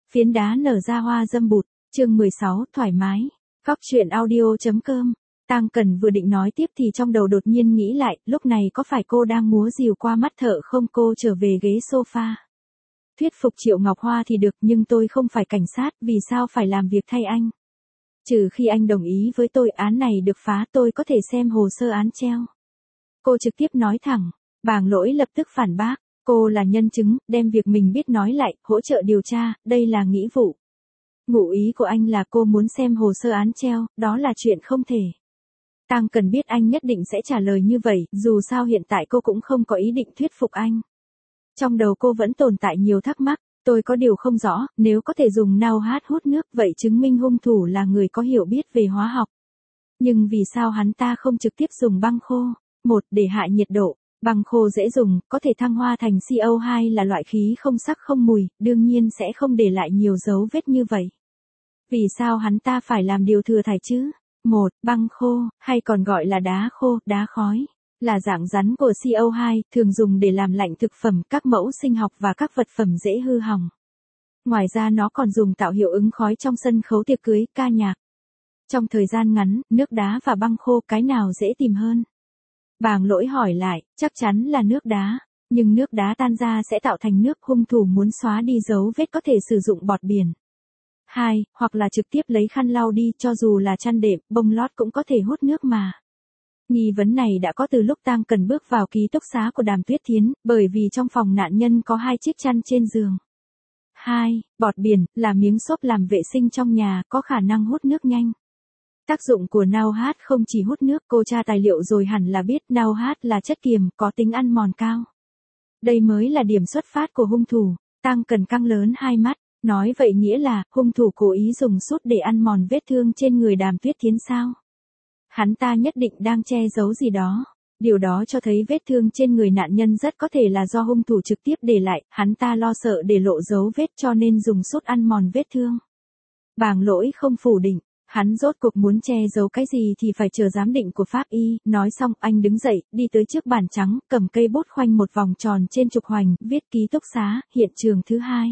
Phiến đá nở ra hoa dâm bụt, chương 16, thoải mái. Góc truyện audio.com. Tang Cần vừa định nói tiếp thì trong đầu đột nhiên nghĩ lại, lúc này có phải cô đang múa rìu qua mắt thợ không? Cô trở về ghế sofa. Thuyết phục Triệu Ngọc Hoa thì được, nhưng tôi không phải cảnh sát, vì sao phải làm việc thay anh? Trừ khi anh đồng ý với tôi, án này được phá, tôi có thể xem hồ sơ án treo. Cô trực tiếp nói thẳng. Bàng Lỗi lập tức phản bác. Cô là nhân chứng, đem việc mình biết nói lại, hỗ trợ điều tra, đây là nghĩa vụ. Ngụ ý của anh là cô muốn xem hồ sơ án treo, đó là chuyện không thể. Tang Cần biết anh nhất định sẽ trả lời như vậy, dù sao hiện tại cô cũng không có ý định thuyết phục anh. Trong đầu cô vẫn tồn tại nhiều thắc mắc, tôi có điều không rõ, nếu có thể dùng nào hát hút nước vậy chứng minh hung thủ là người có hiểu biết về hóa học. Nhưng vì sao hắn ta không trực tiếp dùng băng khô? Một, để hạ nhiệt độ. Băng khô dễ dùng, có thể thăng hoa thành CO2 là loại khí không sắc không mùi, đương nhiên sẽ không để lại nhiều dấu vết như vậy. Vì sao hắn ta phải làm điều thừa thải chứ? Một, băng khô, hay còn gọi là đá khô, đá khói, là dạng rắn của CO2, thường dùng để làm lạnh thực phẩm, các mẫu sinh học và các vật phẩm dễ hư hỏng. Ngoài ra nó còn dùng tạo hiệu ứng khói trong sân khấu tiệc cưới, ca nhạc. Trong thời gian ngắn, nước đá và băng khô cái nào dễ tìm hơn? Bàng Lỗi hỏi lại, chắc chắn là nước đá, nhưng nước đá tan ra sẽ tạo thành nước, hung thủ muốn xóa đi dấu vết có thể sử dụng bọt biển. 2, hoặc là trực tiếp lấy khăn lau đi, cho dù là chăn đệm, bông lót cũng có thể hút nước mà. Nghi vấn này đã có từ lúc Tang Cần bước vào ký túc xá của Đàm Tuyết Thiến, bởi vì trong phòng nạn nhân có 2 chiếc chăn trên giường. 2, bọt biển, là miếng xốp làm vệ sinh trong nhà, có khả năng hút nước nhanh. Tác dụng của Now Hát không chỉ hút nước, cô tra tài liệu rồi hẳn là biết Now Hát là chất kiềm, có tính ăn mòn cao. Đây mới là điểm xuất phát của hung thủ. Tang Cần căng lớn hai mắt, nói vậy nghĩa là, hung thủ cố ý dùng sút để ăn mòn vết thương trên người Đàm Tuyết Thiến sao? Hắn ta nhất định đang che giấu gì đó. Điều đó cho thấy vết thương trên người nạn nhân rất có thể là do hung thủ trực tiếp để lại, hắn ta lo sợ để lộ dấu vết cho nên dùng sút ăn mòn vết thương. Bàng Lỗi không phủ định. Hắn rốt cuộc muốn che giấu cái gì thì phải chờ giám định của pháp y, nói xong anh đứng dậy, đi tới trước bàn trắng, cầm cây bút khoanh một vòng tròn trên trục hoành, viết ký túc xá, hiện trường thứ 2.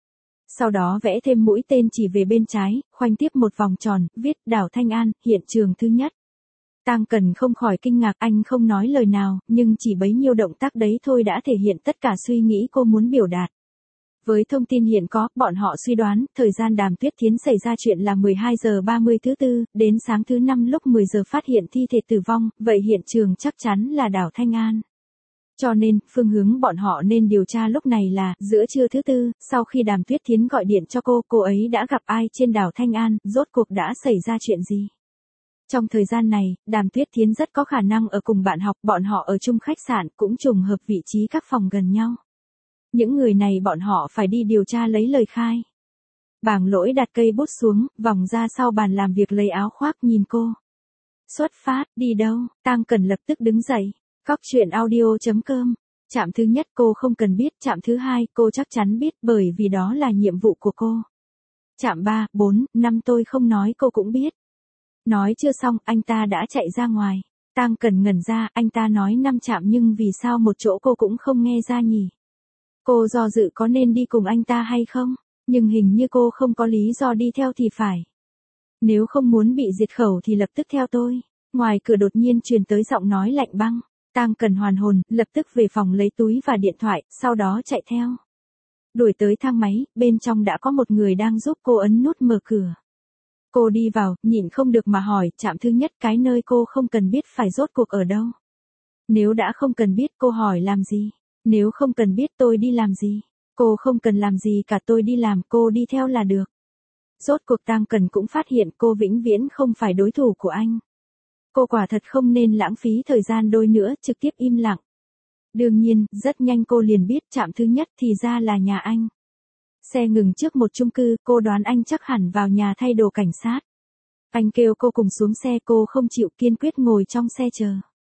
Sau đó vẽ thêm mũi tên chỉ về bên trái, khoanh tiếp một vòng tròn, viết Đào Thanh An, hiện trường thứ nhất. Tang Cần không khỏi kinh ngạc, anh không nói lời nào, nhưng chỉ bấy nhiêu động tác đấy thôi đã thể hiện tất cả suy nghĩ cô muốn biểu đạt. Với thông tin hiện có, bọn họ suy đoán, thời gian Đàm Tuyết Thiến xảy ra chuyện là 12 giờ 30 thứ Tư, đến sáng thứ Năm lúc 10 giờ phát hiện thi thể tử vong, vậy hiện trường chắc chắn là đảo Thanh An. Cho nên, phương hướng bọn họ nên điều tra lúc này là, giữa trưa thứ Tư, sau khi Đàm Tuyết Thiến gọi điện cho cô ấy đã gặp ai trên đảo Thanh An, rốt cuộc đã xảy ra chuyện gì? Trong thời gian này, Đàm Tuyết Thiến rất có khả năng ở cùng bạn học, bọn họ ở chung khách sạn, cũng trùng hợp vị trí các phòng gần nhau. Những người này bọn họ phải đi điều tra lấy lời khai. Bàng Lỗi đặt cây bút xuống, vòng ra sau bàn làm việc lấy áo khoác nhìn cô. Xuất phát, đi đâu? Tang Cần lập tức đứng dậy. Góc truyện audio.com. Trạm thứ nhất cô không cần biết, trạm thứ 2 cô chắc chắn biết bởi vì đó là nhiệm vụ của cô. Trạm 3, 4, 5 tôi không nói cô cũng biết. Nói chưa xong, anh ta đã chạy ra ngoài. Tang Cần ngẩn ra, anh ta nói 5 trạm nhưng vì sao một chỗ cô cũng không nghe ra nhỉ? Cô do dự có nên đi cùng anh ta hay không, nhưng hình như cô không có lý do đi theo thì phải. Nếu không muốn bị diệt khẩu thì lập tức theo tôi. Ngoài cửa đột nhiên truyền tới giọng nói lạnh băng. Tang Cần hoàn hồn, lập tức về phòng lấy túi và điện thoại, sau đó chạy theo. Đuổi tới thang máy, bên trong đã có một người đang giúp cô ấn nút mở cửa. Cô đi vào, nhịn không được mà hỏi, trạm thứ nhất cái nơi cô không cần biết phải rốt cuộc ở đâu. Nếu đã không cần biết cô hỏi làm gì? Nếu không cần biết tôi đi làm gì? Cô không cần làm gì cả, tôi đi làm, cô đi theo là được. Rốt cuộc Tang Cần cũng phát hiện cô vĩnh viễn không phải đối thủ của anh. Cô quả thật không nên lãng phí thời gian đôi nữa, trực tiếp im lặng. Đương nhiên, rất nhanh cô liền biết trạm thứ nhất thì ra là nhà anh. Xe ngừng trước một chung cư, cô đoán anh chắc hẳn vào nhà thay đồ cảnh sát. Anh kêu cô cùng xuống xe, cô không chịu, kiên quyết ngồi trong xe chờ.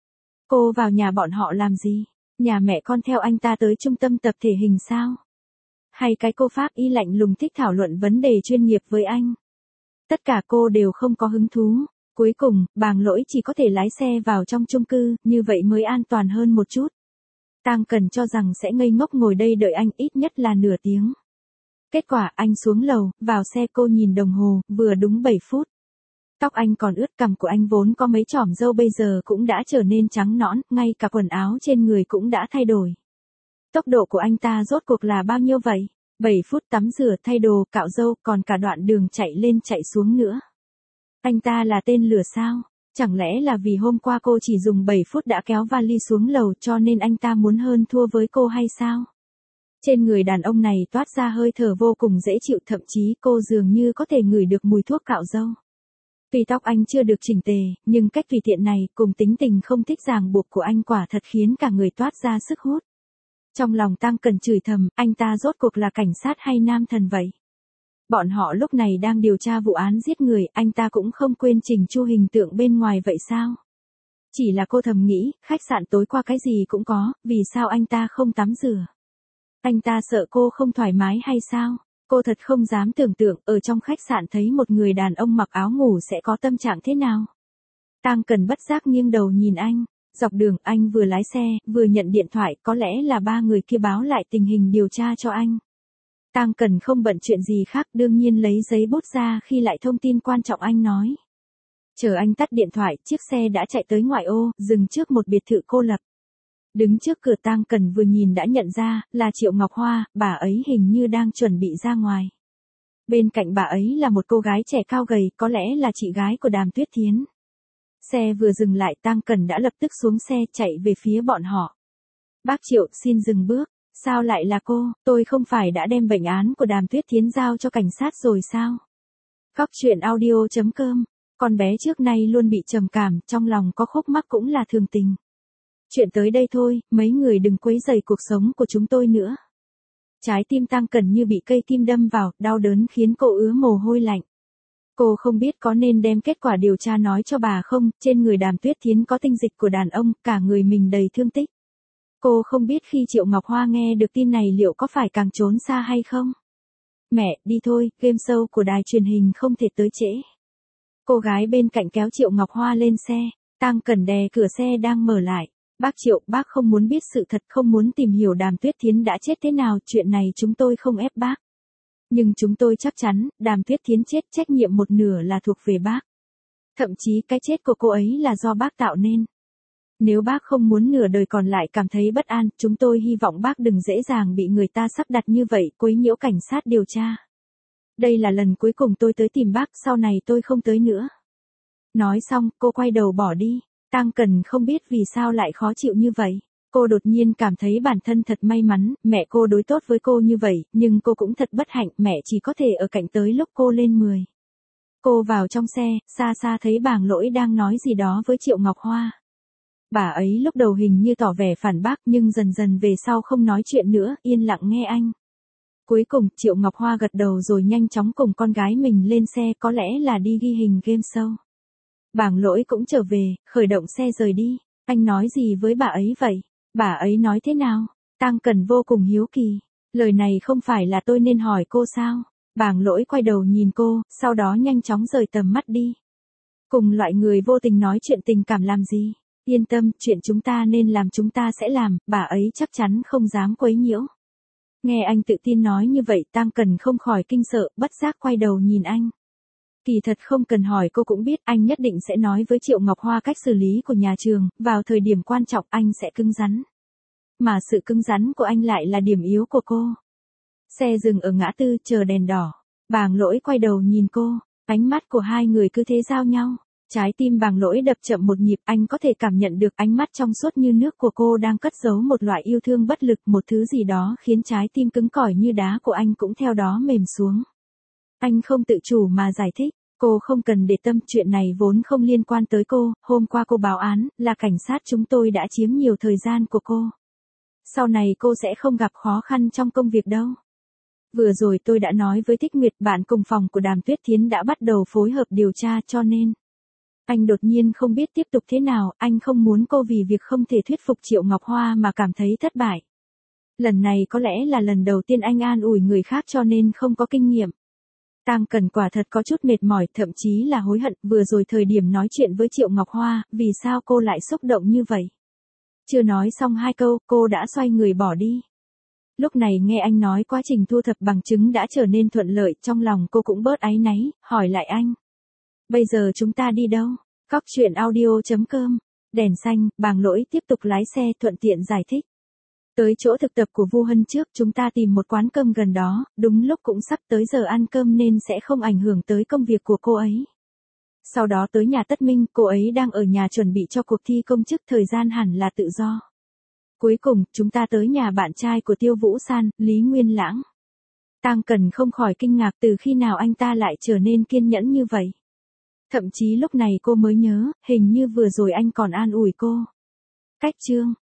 Cô vào nhà bọn họ làm gì? Nhà mẹ con theo anh ta tới trung tâm tập thể hình sao? Hay cái cô pháp y lạnh lùng thích thảo luận vấn đề chuyên nghiệp với anh? Tất cả cô đều không có hứng thú. Cuối cùng, Bàng Lỗi chỉ có thể lái xe vào trong chung cư, như vậy mới an toàn hơn một chút. Tang Cần cho rằng sẽ ngây ngốc ngồi đây đợi anh ít nhất là nửa tiếng. Kết quả anh xuống lầu, vào xe cô nhìn đồng hồ, vừa đúng 7 phút. Tóc anh còn ướt, cằm của anh vốn có mấy chỏm râu bây giờ cũng đã trở nên trắng nõn, ngay cả quần áo trên người cũng đã thay đổi. Tốc độ của anh ta rốt cuộc là bao nhiêu vậy? 7 phút tắm rửa, thay đồ, cạo râu, còn cả đoạn đường chạy lên chạy xuống nữa. Anh ta là tên lửa sao? Chẳng lẽ là vì hôm qua cô chỉ dùng 7 phút đã kéo vali xuống lầu cho nên anh ta muốn hơn thua với cô hay sao? Trên người đàn ông này toát ra hơi thở vô cùng dễ chịu, thậm chí cô dường như có thể ngửi được mùi thuốc cạo râu. Tuy tóc anh chưa được chỉnh tề, nhưng cách tùy tiện này cùng tính tình không thích ràng buộc của anh quả thật khiến cả người toát ra sức hút. Trong lòng Tăng Cần chửi thầm, anh ta rốt cuộc là cảnh sát hay nam thần vậy? Bọn họ lúc này đang điều tra vụ án giết người, anh ta cũng không quên chỉnh chu hình tượng bên ngoài vậy sao? Chỉ là cô thầm nghĩ, khách sạn tối qua cái gì cũng có, vì sao anh ta không tắm rửa? Anh ta sợ cô không thoải mái hay sao? Cô thật không dám tưởng tượng, ở trong khách sạn thấy một người đàn ông mặc áo ngủ sẽ có tâm trạng thế nào. Tăng Cần bất giác nghiêng đầu nhìn anh. Dọc đường anh vừa lái xe, vừa nhận điện thoại, có lẽ là ba người kia báo lại tình hình điều tra cho anh. Tăng Cần không bận chuyện gì khác, đương nhiên lấy giấy bút ra khi lại thông tin quan trọng anh nói. Chờ anh tắt điện thoại, chiếc xe đã chạy tới ngoại ô, dừng trước một biệt thự cô lập. Đứng trước cửa, Tăng Cần vừa nhìn đã nhận ra, là Triệu Ngọc Hoa, bà ấy hình như đang chuẩn bị ra ngoài. Bên cạnh bà ấy là một cô gái trẻ cao gầy, có lẽ là chị gái của Đàm Tuyết Thiến. Xe vừa dừng lại, Tăng Cần đã lập tức xuống xe chạy về phía bọn họ. Bác Triệu, xin dừng bước. Sao lại là cô? Tôi không phải đã đem bệnh án của Đàm Tuyết Thiến giao cho cảnh sát rồi sao? Góc truyện audio.com. Con bé trước nay luôn bị trầm cảm, trong lòng có khúc mắc cũng là thường tình. Chuyện tới đây thôi, mấy người đừng quấy rầy cuộc sống của chúng tôi nữa. Trái tim Tăng Cần như bị cây kim đâm vào, đau đớn khiến cô ứa mồ hôi lạnh. Cô không biết có nên đem kết quả điều tra nói cho bà không, trên người Đàm Tuyết Thiến có tinh dịch của đàn ông, cả người mình đầy thương tích. Cô không biết khi Triệu Ngọc Hoa nghe được tin này liệu có phải càng trốn xa hay không. Mẹ, đi thôi, game show của đài truyền hình không thể tới trễ. Cô gái bên cạnh kéo Triệu Ngọc Hoa lên xe, Tăng Cần đè cửa xe đang mở lại. Bác Triệu, bác không muốn biết sự thật, không muốn tìm hiểu Đàm Tuyết Thiến đã chết thế nào, chuyện này chúng tôi không ép bác. Nhưng chúng tôi chắc chắn, Đàm Tuyết Thiến chết, trách nhiệm một nửa là thuộc về bác. Thậm chí cái chết của cô ấy là do bác tạo nên. Nếu bác không muốn nửa đời còn lại cảm thấy bất an, chúng tôi hy vọng bác đừng dễ dàng bị người ta sắp đặt như vậy, quấy nhiễu cảnh sát điều tra. Đây là lần cuối cùng tôi tới tìm bác, sau này tôi không tới nữa. Nói xong, cô quay đầu bỏ đi. Tăng Cần không biết vì sao lại khó chịu như vậy. Cô đột nhiên cảm thấy bản thân thật may mắn, mẹ cô đối tốt với cô như vậy, nhưng cô cũng thật bất hạnh, mẹ chỉ có thể ở cạnh tới lúc cô lên 10. Cô vào trong xe, xa xa thấy Bàng Lỗi đang nói gì đó với Triệu Ngọc Hoa. Bà ấy lúc đầu hình như tỏ vẻ phản bác nhưng dần dần về sau không nói chuyện nữa, yên lặng nghe anh. Cuối cùng, Triệu Ngọc Hoa gật đầu rồi nhanh chóng cùng con gái mình lên xe, có lẽ là đi ghi hình game show. Bàng Lỗi cũng trở về, khởi động xe rời đi. Anh nói gì với bà ấy vậy? Bà ấy nói thế nào? Tăng Cần vô cùng hiếu kỳ. Lời này không phải là tôi nên hỏi cô sao? Bàng Lỗi quay đầu nhìn cô, sau đó nhanh chóng rời tầm mắt đi. Cùng loại người vô tình nói chuyện tình cảm làm gì? Yên tâm, chuyện chúng ta nên làm chúng ta sẽ làm, bà ấy chắc chắn không dám quấy nhiễu. Nghe anh tự tin nói như vậy, Tăng Cần không khỏi kinh sợ, bất giác quay đầu nhìn anh. Kỳ thật không cần hỏi cô cũng biết anh nhất định sẽ nói với Triệu Ngọc Hoa cách xử lý của nhà trường, vào thời điểm quan trọng anh sẽ cứng rắn. Mà sự cứng rắn của anh lại là điểm yếu của cô. Xe dừng ở ngã tư chờ đèn đỏ. Bàng Lỗi quay đầu nhìn cô, ánh mắt của hai người cứ thế giao nhau. Trái tim Bàng Lỗi đập chậm một nhịp, anh có thể cảm nhận được ánh mắt trong suốt như nước của cô đang cất giấu một loại yêu thương bất lực, một thứ gì đó khiến trái tim cứng cỏi như đá của anh cũng theo đó mềm xuống. Anh không tự chủ mà giải thích, cô không cần để tâm, chuyện này vốn không liên quan tới cô, hôm qua cô báo án, là cảnh sát chúng tôi đã chiếm nhiều thời gian của cô. Sau này cô sẽ không gặp khó khăn trong công việc đâu. Vừa rồi tôi đã nói với Thích Nguyệt, bạn cùng phòng của Đàm Tuyết Thiến đã bắt đầu phối hợp điều tra cho nên. Anh đột nhiên không biết tiếp tục thế nào, anh không muốn cô vì việc không thể thuyết phục Triệu Ngọc Hoa mà cảm thấy thất bại. Lần này có lẽ là lần đầu tiên anh an ủi người khác cho nên không có kinh nghiệm. Tăng Cần quả thật có chút mệt mỏi, thậm chí là hối hận, vừa rồi thời điểm nói chuyện với Triệu Ngọc Hoa, vì sao cô lại xúc động như vậy. Chưa nói xong hai câu, cô đã xoay người bỏ đi. Lúc này nghe anh nói quá trình thu thập bằng chứng đã trở nên thuận lợi, trong lòng cô cũng bớt áy náy, hỏi lại anh. Bây giờ chúng ta đi đâu? Cóc truyện audio.com. Đèn xanh, bàng lỗi tiếp tục lái xe thuận tiện giải thích. Tới chỗ thực tập của Vu Hân trước, chúng ta tìm một quán cơm gần đó, đúng lúc cũng sắp tới giờ ăn cơm nên sẽ không ảnh hưởng tới công việc của cô ấy. Sau đó tới nhà Tất Minh, cô ấy đang ở nhà chuẩn bị cho cuộc thi công chức, thời gian hẳn là tự do. Cuối cùng, chúng ta tới nhà bạn trai của Tiêu Vũ San, Lý Nguyên Lãng. Tang Cần không khỏi kinh ngạc, từ khi nào anh ta lại trở nên kiên nhẫn như vậy. Thậm chí lúc này cô mới nhớ, hình như vừa rồi anh còn an ủi cô. Cách chương